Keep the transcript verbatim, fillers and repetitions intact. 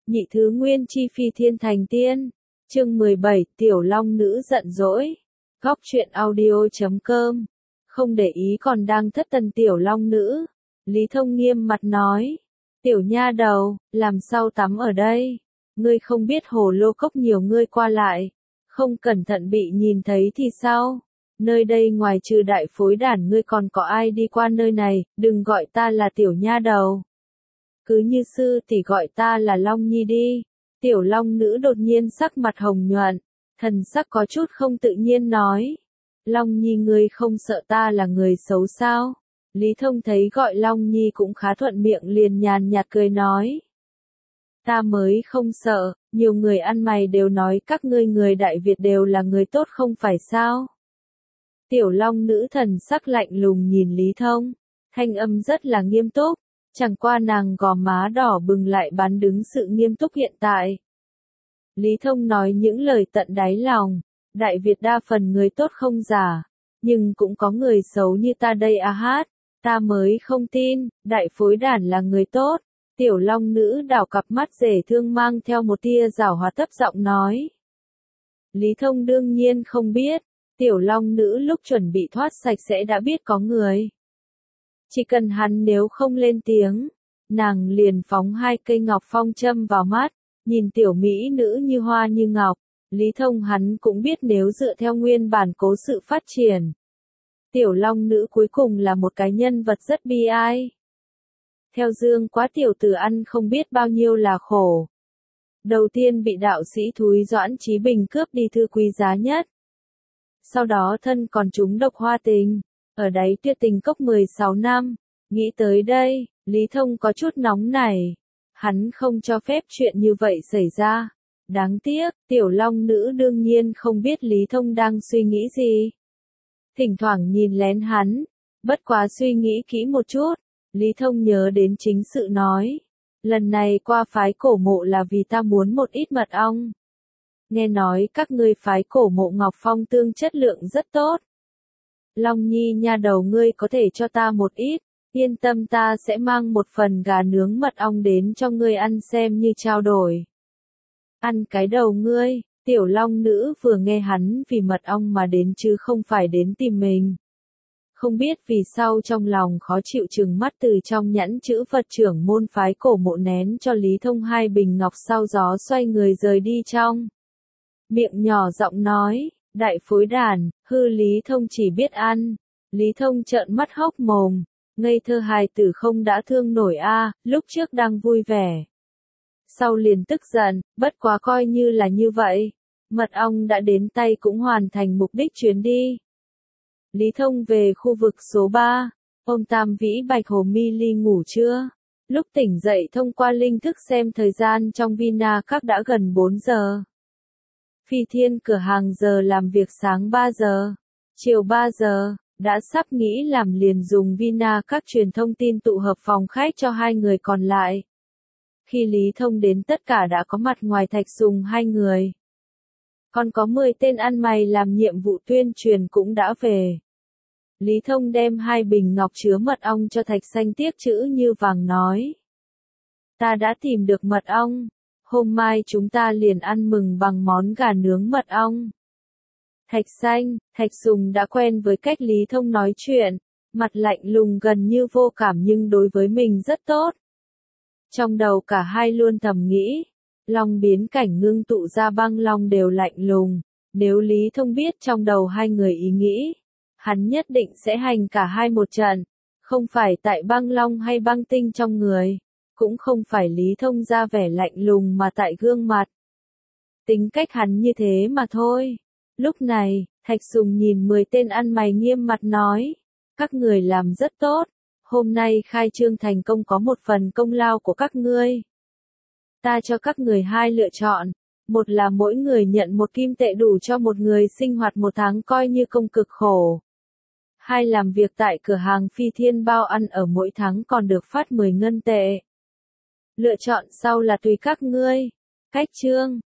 Nhị thứ nguyên chi phi thiên thành tiên. Chương mười bảy, Tiểu Long Nữ giận dỗi. Góc truyện audio chấm com. Không để ý còn đang thất thần Tiểu Long Nữ. Lý Thông nghiêm mặt nói. Tiểu nha đầu, làm sao tắm ở đây? Ngươi không biết hồ lô cốc nhiều ngươi qua lại. Không cẩn thận bị nhìn thấy thì sao? Nơi đây ngoài trừ đại phối đản ngươi còn có ai đi qua nơi này, đừng gọi ta là tiểu nha đầu. Cứ như sư tỷ gọi ta là Long Nhi đi. Tiểu Long Nữ đột nhiên sắc mặt hồng nhuận, thần sắc có chút không tự nhiên nói. Long Nhi ngươi không sợ ta là người xấu sao? Lý Thông thấy gọi Long Nhi cũng khá thuận miệng liền nhàn nhạt cười nói. Ta mới không sợ, nhiều người ăn mày đều nói các ngươi người Đại Việt đều là người tốt không phải sao? Tiểu Long Nữ thần sắc lạnh lùng nhìn Lý Thông, thanh âm rất là nghiêm túc, chẳng qua nàng gò má đỏ bừng lại bán đứng sự nghiêm túc hiện tại. Lý Thông nói những lời tận đáy lòng, Đại Việt đa phần người tốt không giả, nhưng cũng có người xấu như ta đây à hát, ta mới không tin, đại phối đản là người tốt. Tiểu Long Nữ đảo cặp mắt rể thương mang theo một tia giảo hoạt thấp giọng nói. Lý Thông đương nhiên không biết, Tiểu Long Nữ lúc chuẩn bị thoát sạch sẽ đã biết có người. Chỉ cần hắn nếu không lên tiếng, nàng liền phóng hai cây ngọc phong châm vào mắt, nhìn tiểu mỹ nữ như hoa như ngọc, Lý Thông hắn cũng biết nếu dựa theo nguyên bản cố sự phát triển. Tiểu Long Nữ cuối cùng là một cái nhân vật rất bi ai. Theo Dương Quá tiểu tử ăn không biết bao nhiêu là khổ. Đầu tiên bị đạo sĩ Thúy Doãn Chí Bình cướp đi thư quý giá nhất. Sau đó thân còn trúng độc hoa tình, ở đáy Tuyệt Tình Cốc mười sáu năm. Nghĩ tới đây, Lý Thông có chút nóng nảy. Hắn không cho phép chuyện như vậy xảy ra. Đáng tiếc, Tiểu Long Nữ đương nhiên không biết Lý Thông đang suy nghĩ gì. Thỉnh thoảng nhìn lén hắn, bất quá suy nghĩ kỹ một chút. Lý Thông nhớ đến chính sự nói. Lần này qua phái cổ mộ là vì ta muốn một ít mật ong. Nghe nói các ngươi phái cổ mộ Ngọc Phong tương chất lượng rất tốt. Long Nhi nha đầu ngươi có thể cho ta một ít, yên tâm ta sẽ mang một phần gà nướng mật ong đến cho ngươi ăn xem như trao đổi. Ăn cái đầu ngươi, Tiểu Long Nữ vừa nghe hắn vì mật ong mà đến chứ không phải đến tìm mình. Không biết vì sao trong lòng khó chịu trừng mắt từ trong nhẫn chữ vật trưởng môn phái cổ mộ nén cho Lý Thông hai bình ngọc sau gió xoay người rời đi trong. Miệng nhỏ giọng nói, đại phối đàn, hư Lý Thông chỉ biết ăn. Lý Thông trợn mắt hốc mồm, ngây thơ hài tử không đã thương nổi a, lúc trước đang vui vẻ. Sau liền tức giận, bất quá coi như là như vậy. Mật ong đã đến tay cũng hoàn thành mục đích chuyến đi. Lý Thông về khu vực số ba, ôm Tam Vĩ Bạch Hồ Mi Ly ngủ trưa. Lúc tỉnh dậy thông qua linh thức xem thời gian trong Vina Các đã gần bốn giờ. Phi Thiên cửa hàng giờ làm việc sáng ba giờ, chiều ba giờ, đã sắp nghĩ làm liền dùng Vina Các truyền thông tin tụ hợp phòng khách cho hai người còn lại. Khi Lý Thông đến tất cả đã có mặt ngoài Thạch Sùng hai người. Còn có mười tên ăn mày làm nhiệm vụ tuyên truyền cũng đã về. Lý Thông đem hai bình ngọc chứa mật ong cho Thạch Xanh tiếc chữ như vàng nói. Ta đã tìm được mật ong, hôm mai chúng ta liền ăn mừng bằng món gà nướng mật ong. Thạch Xanh, Thạch Sùng đã quen với cách Lý Thông nói chuyện, mặt lạnh lùng gần như vô cảm nhưng đối với mình rất tốt. Trong đầu cả hai luôn thầm nghĩ, Long biến cảnh ngưng tụ ra băng long đều lạnh lùng, nếu Lý Thông biết trong đầu hai người ý nghĩ, hắn nhất định sẽ hành cả hai một trận, không phải tại băng long hay băng tinh trong người, cũng không phải Lý Thông ra vẻ lạnh lùng mà tại gương mặt. Tính cách hắn như thế mà thôi. Lúc này, Thạch Sùng nhìn mười tên ăn mày nghiêm mặt nói, các người làm rất tốt, hôm nay khai trương thành công có một phần công lao của các ngươi. Ta cho các người hai lựa chọn, một là mỗi người nhận một kim tệ đủ cho một người sinh hoạt một tháng coi như công cực khổ. Hai làm việc tại cửa hàng Phi Thiên bao ăn ở mỗi tháng còn được phát mười ngân tệ. Lựa chọn sau là tùy các ngươi. Cách chương,